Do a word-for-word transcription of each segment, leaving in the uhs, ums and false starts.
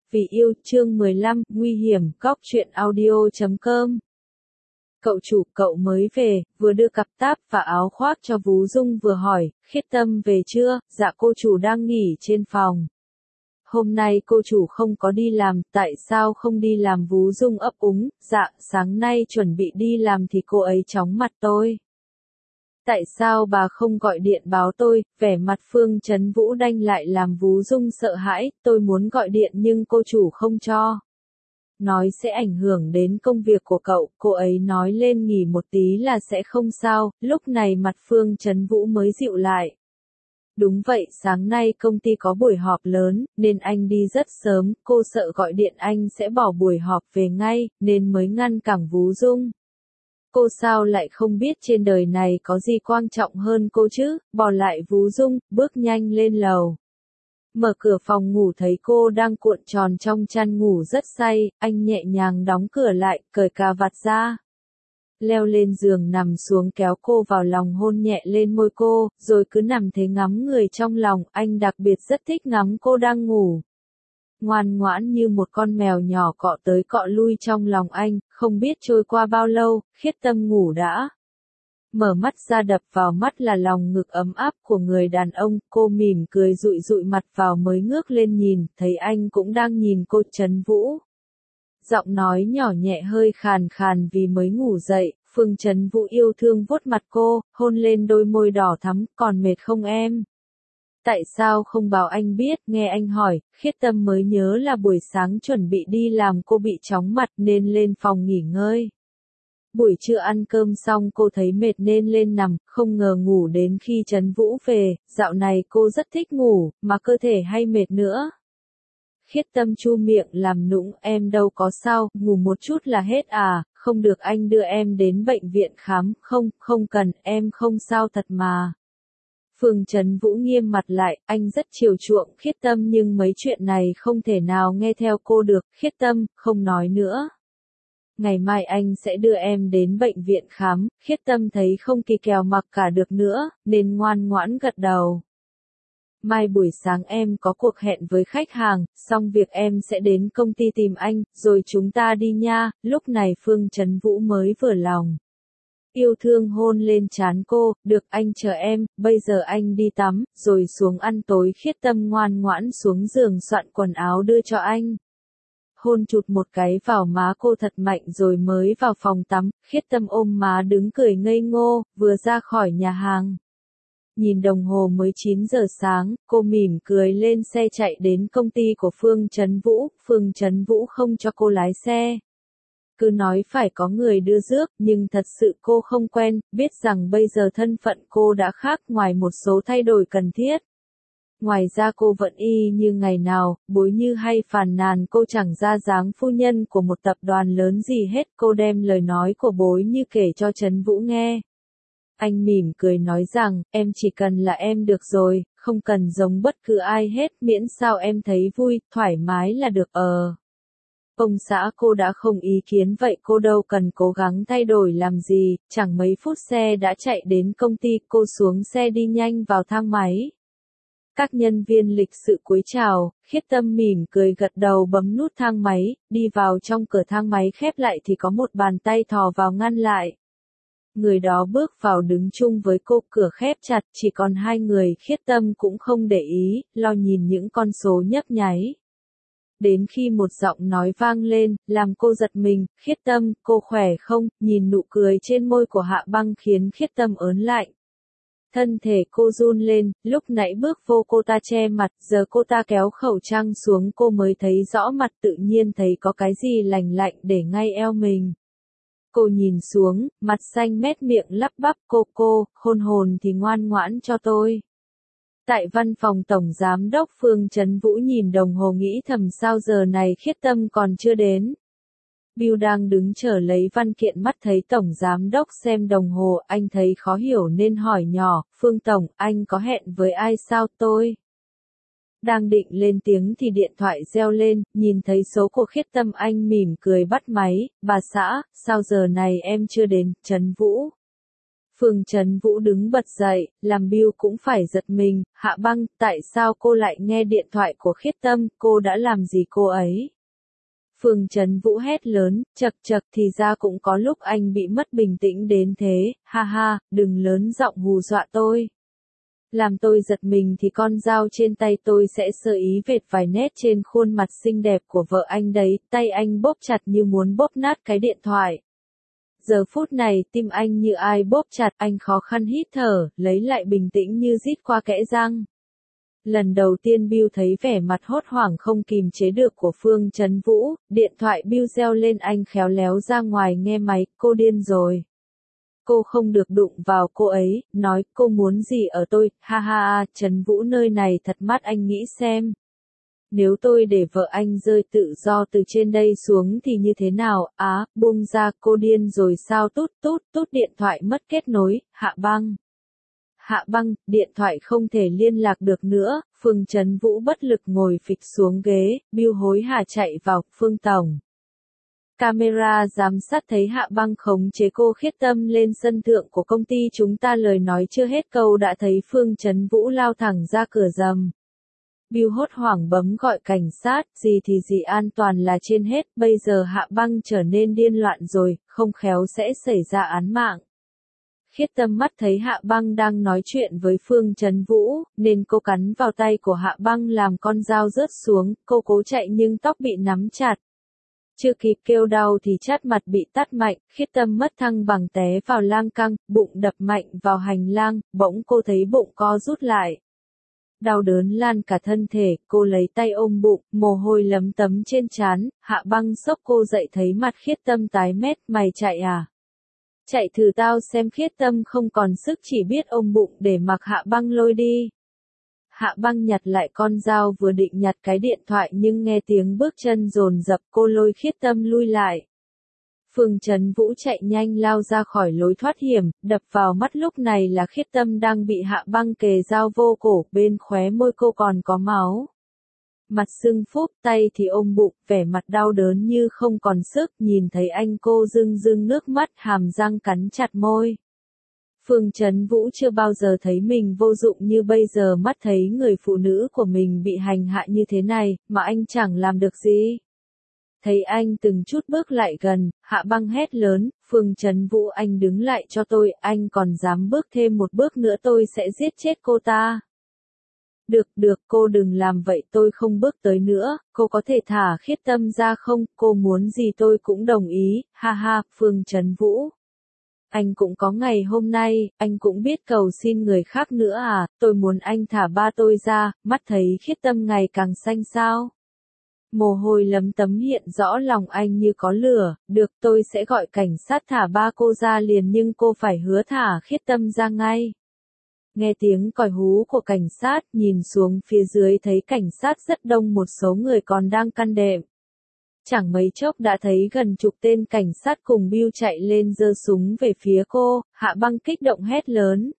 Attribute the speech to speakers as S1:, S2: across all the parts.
S1: Vì yêu chương mười lăm, nguy hiểm, góc truyện audio chấm com. Cậu chủ, cậu mới về, vừa đưa cặp táp và áo khoác cho Vú Dung vừa hỏi, Khiết Tâm về chưa? Dạ cô chủ đang nghỉ trên phòng. Hôm nay cô chủ không có đi làm, tại sao không đi làm? Vú Dung ấp úng, dạ, sáng nay chuẩn bị đi làm thì cô ấy chóng mặt tôi. Tại sao bà không gọi điện báo tôi? Vẻ mặt Phương Chấn Vũ đanh lại làm Vú Dung sợ hãi, tôi muốn gọi điện nhưng cô chủ không cho. Nói sẽ ảnh hưởng đến công việc của cậu, cô ấy nói lên nghỉ một tí là sẽ không sao, lúc này mặt Phương Chấn Vũ mới dịu lại. Đúng vậy, sáng nay công ty có buổi họp lớn, nên anh đi rất sớm, cô sợ gọi điện anh sẽ bỏ buổi họp về ngay, nên mới ngăn cản Vú Dung. Cô sao lại không biết trên đời này có gì quan trọng hơn cô chứ, bỏ lại Vú Dung, bước nhanh lên lầu. Mở cửa phòng ngủ thấy cô đang cuộn tròn trong chăn ngủ rất say, anh nhẹ nhàng đóng cửa lại, cởi cà vạt ra. Leo lên giường nằm xuống kéo cô vào lòng hôn nhẹ lên môi cô, rồi cứ nằm thế ngắm người trong lòng, anh đặc biệt rất thích ngắm cô đang ngủ. Ngoan ngoãn như một con mèo nhỏ cọ tới cọ lui trong lòng anh, không biết trôi qua bao lâu, Khiết Tâm ngủ đã. Mở mắt ra đập vào mắt là lòng ngực ấm áp của người đàn ông, cô mỉm cười dụi dụi mặt vào mới ngước lên nhìn, thấy anh cũng đang nhìn cô. Chấn Vũ. Giọng nói nhỏ nhẹ hơi khàn khàn vì mới ngủ dậy, Phương Chấn Vũ yêu thương vuốt mặt cô, hôn lên đôi môi đỏ thắm, còn mệt không em? Tại sao không bảo anh biết? Nghe anh hỏi, Khiết Tâm mới nhớ là buổi sáng chuẩn bị đi làm cô bị chóng mặt nên lên phòng nghỉ ngơi. Buổi trưa ăn cơm xong cô thấy mệt nên lên nằm, không ngờ ngủ đến khi Chấn Vũ về, dạo này cô rất thích ngủ, mà cơ thể hay mệt nữa. Khiết Tâm chu miệng làm nũng, em đâu có sao, ngủ một chút là hết à, không được anh đưa em đến bệnh viện khám, không, không cần, em không sao thật mà. Phương Chấn Vũ nghiêm mặt lại, anh rất chiều chuộng Khiết Tâm nhưng mấy chuyện này không thể nào nghe theo cô được, Khiết Tâm, không nói nữa. Ngày mai anh sẽ đưa em đến bệnh viện khám, Khiết Tâm thấy không kỳ kèo mặc cả được nữa, nên ngoan ngoãn gật đầu. Mai buổi sáng em có cuộc hẹn với khách hàng, xong việc em sẽ đến công ty tìm anh, rồi chúng ta đi nha, lúc này Phương Chấn Vũ mới vừa lòng. Yêu thương hôn lên trán cô, được anh chờ em, bây giờ anh đi tắm, rồi xuống ăn tối. Khiết Tâm ngoan ngoãn xuống giường soạn quần áo đưa cho anh. Hôn chụt một cái vào má cô thật mạnh rồi mới vào phòng tắm, Khiết Tâm ôm má đứng cười ngây ngô, vừa ra khỏi nhà hàng. Nhìn đồng hồ mới chín giờ sáng, cô mỉm cười lên xe chạy đến công ty của Phương Chấn Vũ, Phương Chấn Vũ không cho cô lái xe. Cứ nói phải có người đưa rước, nhưng thật sự cô không quen, biết rằng bây giờ thân phận cô đã khác ngoài một số thay đổi cần thiết. Ngoài ra cô vẫn y như ngày nào, bối như hay phàn nàn cô chẳng ra dáng phu nhân của một tập đoàn lớn gì hết, cô đem lời nói của bối như kể cho Chấn Vũ nghe. Anh mỉm cười nói rằng, em chỉ cần là em được rồi, không cần giống bất cứ ai hết, miễn sao em thấy vui, thoải mái là được. Ờ. Ông xã cô đã không ý kiến vậy cô đâu cần cố gắng thay đổi làm gì, chẳng mấy phút xe đã chạy đến công ty, cô xuống xe đi nhanh vào thang máy. Các nhân viên lịch sự cúi chào, Khiết Tâm mỉm cười gật đầu bấm nút thang máy, đi vào trong cửa thang máy khép lại thì có một bàn tay thò vào ngăn lại. Người đó bước vào đứng chung với cô, cửa khép chặt, chỉ còn hai người. Khiết Tâm cũng không để ý, lo nhìn những con số nhấp nháy. Đến khi một giọng nói vang lên, làm cô giật mình, Khiết Tâm, cô khỏe không? Nhìn nụ cười trên môi của Hạ Băng khiến Khiết Tâm ớn lạnh. Thân thể cô run lên, lúc nãy bước vô cô ta che mặt, giờ cô ta kéo khẩu trang xuống cô mới thấy rõ mặt, tự nhiên thấy có cái gì lành lạnh để ngay eo mình. Cô nhìn xuống, mặt xanh mét miệng lắp bắp, cô cô, hôn hồn thì ngoan ngoãn cho tôi. Tại văn phòng Tổng Giám đốc Phương Chấn Vũ nhìn đồng hồ nghĩ thầm sao giờ này Khiết Tâm còn chưa đến. Bill đang đứng chờ lấy văn kiện, mắt thấy Tổng Giám đốc xem đồng hồ, anh thấy khó hiểu nên hỏi nhỏ, Phương Tổng, anh có hẹn với ai sao? Tôi đang định lên tiếng thì điện thoại reo lên, nhìn thấy số của Khiết Tâm anh mỉm cười bắt máy, bà xã, sao giờ này em chưa đến? Chấn Vũ. Phương Trấn Vũ đứng bật dậy, làm Bill cũng phải giật mình, Hạ Băng, tại sao cô lại nghe điện thoại của Khiết Tâm, cô đã làm gì cô ấy? Phương Trấn Vũ hét lớn, chậc chậc thì ra cũng có lúc anh bị mất bình tĩnh đến thế, ha ha, đừng lớn giọng hù dọa tôi. Làm tôi giật mình thì con dao trên tay tôi sẽ sơ ý vệt vài nét trên khuôn mặt xinh đẹp của vợ anh đấy, tay anh bóp chặt như muốn bóp nát cái điện thoại. Giờ phút này tim anh như ai bóp chặt, anh khó khăn hít thở, lấy lại bình tĩnh như rít qua kẽ răng. Lần đầu tiên Bill thấy vẻ mặt hốt hoảng không kìm chế được của Phương Trấn Vũ, điện thoại Bill reo lên anh khéo léo ra ngoài nghe máy, cô điên rồi. Cô không được đụng vào cô ấy, nói cô muốn gì ở tôi, ha ha ha, Trấn Vũ nơi này thật mắt anh nghĩ xem. Nếu tôi để vợ anh rơi tự do từ trên đây xuống thì như thế nào, á, buông ra, cô điên rồi sao, tút tút tút điện thoại mất kết nối, Hạ Băng. Hạ Băng, điện thoại không thể liên lạc được nữa, Phương Trấn Vũ bất lực ngồi phịch xuống ghế, Bill hối hả chạy vào, Phương Tổng. Camera giám sát thấy Hạ Băng khống chế cô Khiết Tâm lên sân thượng của công ty chúng ta, lời nói chưa hết câu đã thấy Phương Trấn Vũ lao thẳng ra cửa rầm. Bill hốt hoảng bấm gọi cảnh sát, gì thì gì, an toàn là trên hết, bây giờ Hạ Băng trở nên điên loạn rồi, không khéo sẽ xảy ra án mạng. Khiết Tâm mắt thấy Hạ Băng đang nói chuyện với Phương Trấn Vũ, nên cô cắn vào tay của Hạ Băng làm con dao rớt xuống, cô cố chạy nhưng tóc bị nắm chặt. Chưa kịp kêu đau thì chát mặt bị tát mạnh, Khiết Tâm mất thăng bằng té vào lan can, bụng đập mạnh vào hành lang, bỗng cô thấy bụng co rút lại. Đau đớn lan cả thân thể, cô lấy tay ôm bụng, mồ hôi lấm tấm trên trán, Hạ Băng xốc cô dậy thấy mặt Khiết Tâm tái mét, mày chạy à? Chạy thử tao xem. Khiết Tâm không còn sức chỉ biết ôm bụng để mặc Hạ Băng lôi đi. Hạ Băng nhặt lại con dao vừa định nhặt cái điện thoại nhưng nghe tiếng bước chân dồn dập, cô lôi Khiết Tâm lui lại. Phương Trấn Vũ chạy nhanh lao ra khỏi lối thoát hiểm, đập vào mắt lúc này là Khiết Tâm đang bị Hạ Băng kề dao vô cổ, bên khóe môi cô còn có máu. Mặt sưng phúp, tay thì ôm bụng, vẻ mặt đau đớn như không còn sức, nhìn thấy anh cô rưng rưng nước mắt, hàm răng cắn chặt môi. Phương Trấn Vũ chưa bao giờ thấy mình vô dụng như bây giờ, mắt thấy người phụ nữ của mình bị hành hạ như thế này, mà anh chẳng làm được gì. Thấy anh từng chút bước lại gần, Hạ Băng hét lớn, Phương Trấn Vũ, anh đứng lại cho tôi, anh còn dám bước thêm một bước nữa tôi sẽ giết chết cô ta. Được, được, cô đừng làm vậy, tôi không bước tới nữa, cô có thể thả Khiết Tâm ra không, cô muốn gì tôi cũng đồng ý, ha ha, Phương Trấn Vũ. Anh cũng có ngày hôm nay, anh cũng biết cầu xin người khác nữa à, tôi muốn anh thả ba tôi ra, mắt thấy Khiết Tâm ngày càng xanh xao. Mồ hôi lấm tấm hiện rõ lòng anh như có lửa, được tôi sẽ gọi cảnh sát thả ba cô ra liền nhưng cô phải hứa thả Khiết Tâm ra ngay. Nghe tiếng còi hú của cảnh sát, nhìn xuống phía dưới thấy cảnh sát rất đông, một số người còn đang căn đệm. Chẳng mấy chốc đã thấy gần chục tên cảnh sát cùng Bill chạy lên giơ súng về phía cô, Hạ Băng kích động hét lớn.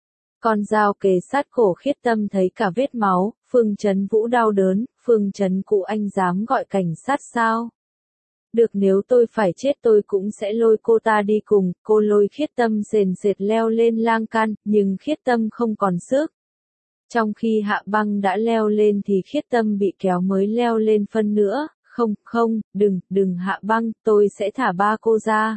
S1: Con dao kề sát cổ Khiết Tâm thấy cả vết máu, Phương Trấn Vũ đau đớn, Phương Trấn Cụ, anh dám gọi cảnh sát sao? Được, nếu tôi phải chết tôi cũng sẽ lôi cô ta đi cùng, cô lôi Khiết Tâm sền sệt leo lên lan can, nhưng Khiết Tâm không còn sức. Trong khi Hạ Băng đã leo lên thì Khiết Tâm bị kéo mới leo lên phân nữa, không, không, đừng, đừng Hạ Băng, tôi sẽ thả ba cô ra.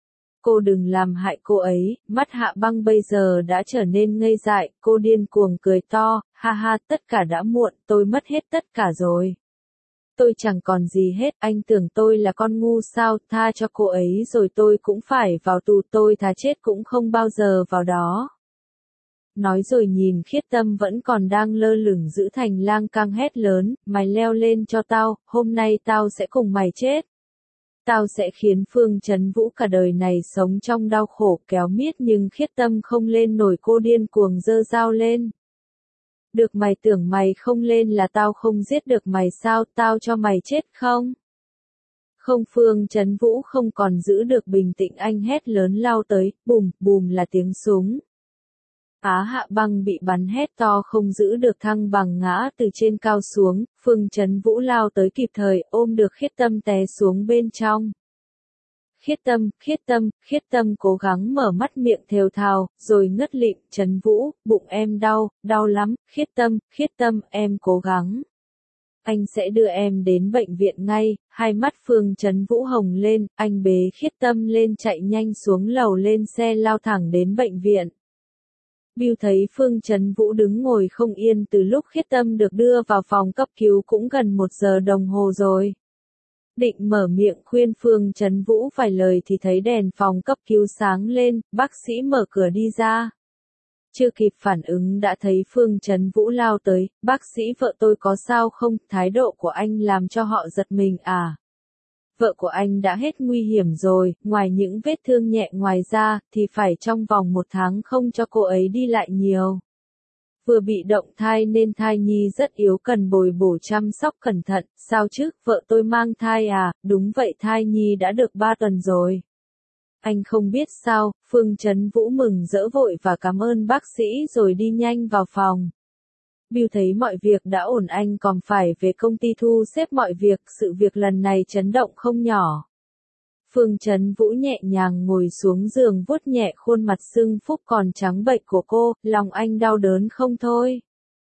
S1: Cô đừng làm hại cô ấy, mắt Hạ Băng bây giờ đã trở nên ngây dại, cô điên cuồng cười to, ha ha, tất cả đã muộn, tôi mất hết tất cả rồi. Tôi chẳng còn gì hết, anh tưởng tôi là con ngu sao, tha cho cô ấy rồi tôi cũng phải vào tù, tôi thà chết cũng không bao giờ vào đó. Nói rồi nhìn Khiết Tâm vẫn còn đang lơ lửng giữ thành lang cang hét lớn, mày leo lên cho tao, hôm nay tao sẽ cùng mày chết. Tao sẽ khiến Phương Trấn Vũ cả đời này sống trong đau khổ kéo miết, nhưng Khiết Tâm không lên nổi, cô điên cuồng giơ dao lên. Được, mày tưởng mày không lên là tao không giết được mày sao, tao cho mày chết không? Không, Phương Trấn Vũ không còn giữ được bình tĩnh, anh hét lớn lao tới, bùm, bùm là tiếng súng. Á, Hạ Băng bị bắn hét to không giữ được thăng bằng ngã từ trên cao xuống, Phương Trấn Vũ lao tới kịp thời ôm được Khiết Tâm té xuống bên trong. Khiết Tâm, Khiết Tâm, Khiết Tâm cố gắng mở mắt miệng thều thào, rồi ngất lịm, Trấn Vũ, bụng em đau, đau lắm, Khiết Tâm, Khiết Tâm, em cố gắng. Anh sẽ đưa em đến bệnh viện ngay. Hai mắt Phương Trấn Vũ hồng lên, anh bế Khiết Tâm lên chạy nhanh xuống lầu lên xe lao thẳng đến bệnh viện. Bill thấy Phương Trấn Vũ đứng ngồi không yên từ lúc Khiết Tâm được đưa vào phòng cấp cứu cũng gần một giờ đồng hồ rồi. Định mở miệng khuyên Phương Trấn Vũ vài lời thì thấy đèn phòng cấp cứu sáng lên, bác sĩ mở cửa đi ra. Chưa kịp phản ứng đã thấy Phương Trấn Vũ lao tới, bác sĩ vợ tôi có sao không, thái độ của anh làm cho họ giật mình à. Vợ của anh đã hết nguy hiểm rồi, ngoài những vết thương nhẹ ngoài ra, thì phải trong vòng một tháng không cho cô ấy đi lại nhiều. Vừa bị động thai nên thai nhi rất yếu cần bồi bổ chăm sóc cẩn thận, sao chứ, vợ tôi mang thai à, đúng vậy thai nhi đã được ba tuần rồi. Anh không biết sao, Phương Trấn Vũ mừng rỡ vội và cảm ơn bác sĩ rồi đi nhanh vào phòng. Bill thấy mọi việc đã ổn anh còn phải về công ty thu xếp mọi việc, sự việc lần này chấn động không nhỏ. Phương Trấn Vũ nhẹ nhàng ngồi xuống giường vuốt nhẹ khuôn mặt sưng phúc còn trắng bệch của cô, lòng anh đau đớn không thôi.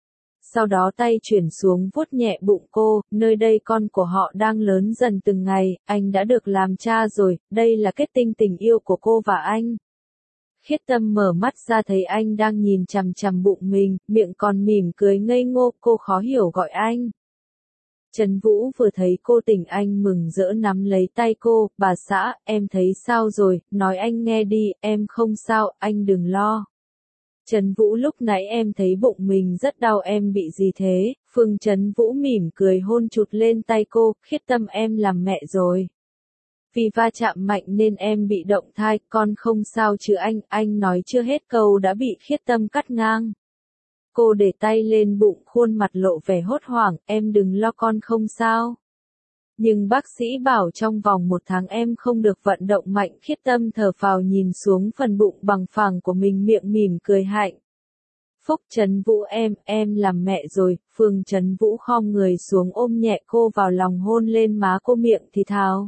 S1: Sau đó tay chuyển xuống vuốt nhẹ bụng cô, nơi đây con của họ đang lớn dần từng ngày, anh đã được làm cha rồi, đây là kết tinh tình yêu của cô và anh. Khiết Tâm mở mắt ra thấy anh đang nhìn chằm chằm bụng mình, miệng còn mỉm cười ngây ngô, cô khó hiểu gọi anh. Trấn Vũ vừa thấy cô tỉnh anh mừng rỡ nắm lấy tay cô, bà xã, em thấy sao rồi, nói anh nghe đi, em không sao, anh đừng lo. Trấn Vũ lúc nãy em thấy bụng mình rất đau em bị gì thế, Phương Trấn Vũ mỉm cười hôn chụt lên tay cô, Khiết Tâm em làm mẹ rồi. Vì va chạm mạnh nên em bị động thai, con không sao chứ anh, anh nói chưa hết câu đã bị Khiết Tâm cắt ngang. Cô để tay lên bụng khuôn mặt lộ vẻ hốt hoảng, em đừng lo con không sao. Nhưng bác sĩ bảo trong vòng một tháng em không được vận động mạnh. Khiết Tâm thở phào nhìn xuống phần bụng bằng phẳng của mình miệng mỉm cười hạnh. Phúc Trấn Vũ em, em làm mẹ rồi, Phương Trấn Vũ khom người xuống ôm nhẹ cô vào lòng hôn lên má cô miệng thì thào.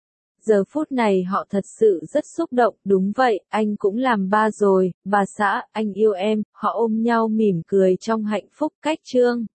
S1: Giờ phút này họ thật sự rất xúc động, đúng vậy, anh cũng làm ba rồi, bà xã, anh yêu em, họ ôm nhau mỉm cười trong hạnh phúc cách chương.